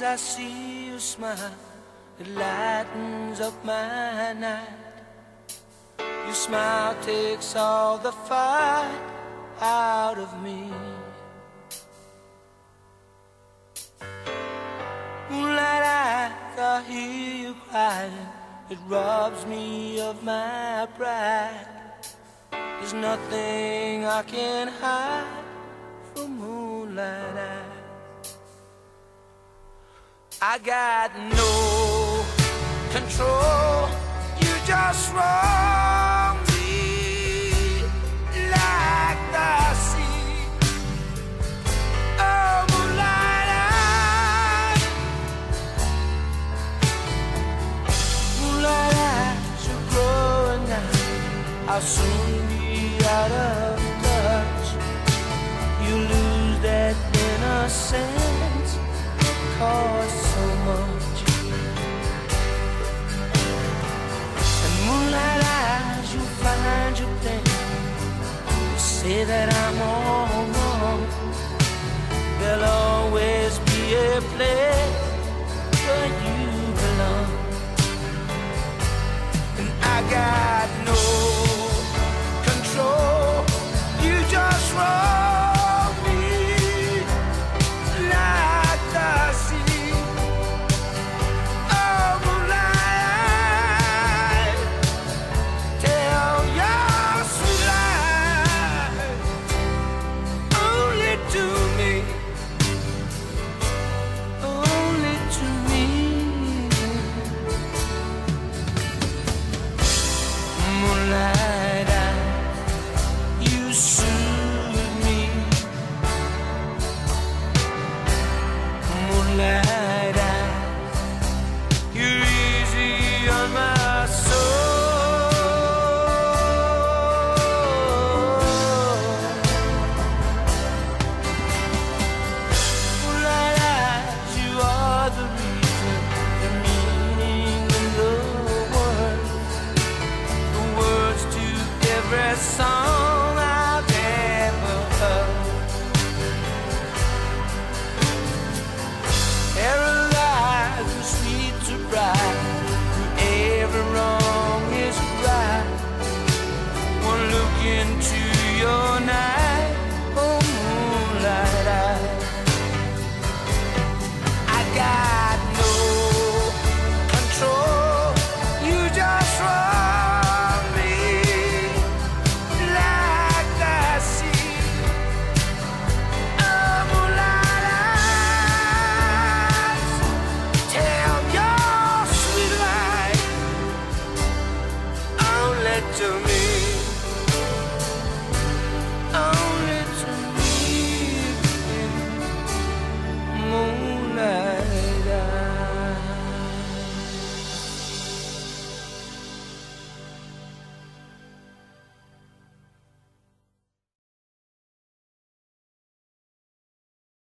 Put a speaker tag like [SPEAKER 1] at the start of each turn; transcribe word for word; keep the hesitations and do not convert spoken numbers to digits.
[SPEAKER 1] as I see you smile, it lightens up my night. Your smile takes all the fight out of me. Moonlight eyes, I hear you crying. It robs me of my pride. There's nothing I can hide from moonlight eyes. I got no control. You just roam me like the sea. Oh, moonlight eyes, moonlight eyes, you're growing now. I'll soon be out of touch. You lose that innocence that costs so much. And moonlight eyes, you find your thing. You say that I'm all wrong. There'll always be a place where you belong. And I got no control. You just roll me like the sea. Oh, moonlight, tell your sweet lies only to me, only to me. Moonlight, you soothe me. Moonlight eyes, you're easy on my soul. Moonlight eyes, you are the reason, the meaning in the words, the words to every song.